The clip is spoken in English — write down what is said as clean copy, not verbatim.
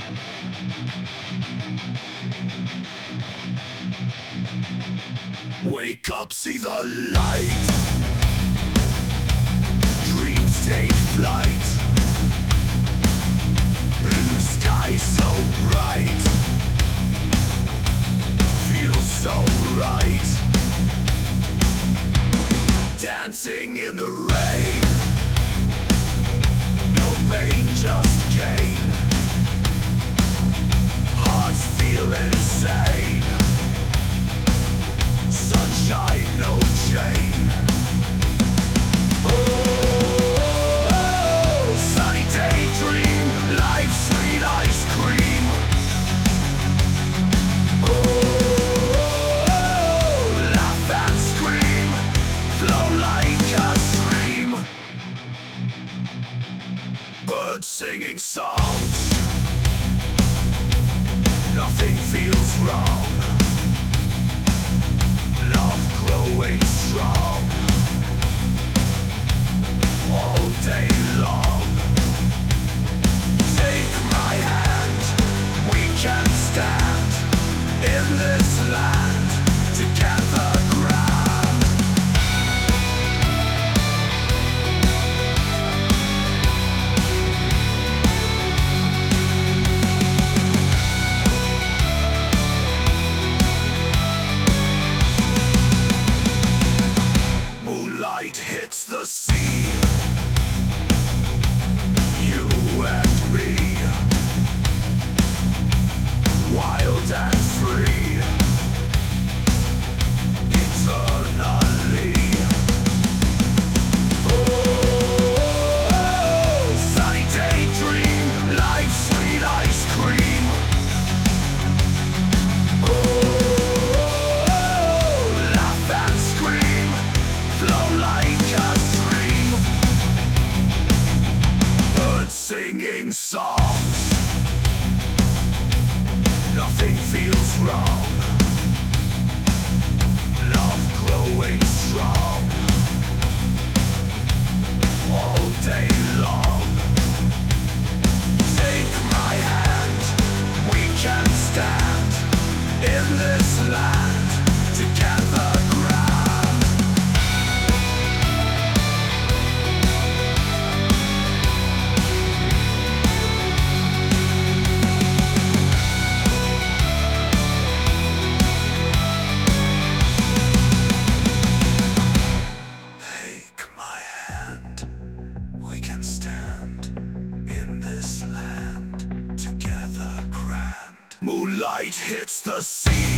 Wake up, see the light. Dreams take flight. Blue sky so bright. Feels so right. Dancing in the rain. No pain, just gain. Hearts feel insane. Sunshine, no chain. Oh, sunny daydream. Life's sweet ice cream. Oh, laugh and scream. Flow like a stream. Birds singing songs. Nothing feels wrong. Love growing strong. All day long. Take my hand. We can stand in this land together grand. Moonlight hits the sea. You and me. Wild and free. Eternally. Oh, sunny daydream. Life's sweet ice cream. Oh, laugh and scream. Flow like a stream. Birds singing songs. Nothing feels wrong. Love growing strong. All day long. Take my hand. We can stand in this land together grand. Take my hand. We can stand in this land together grand. Moonlight hits the sea.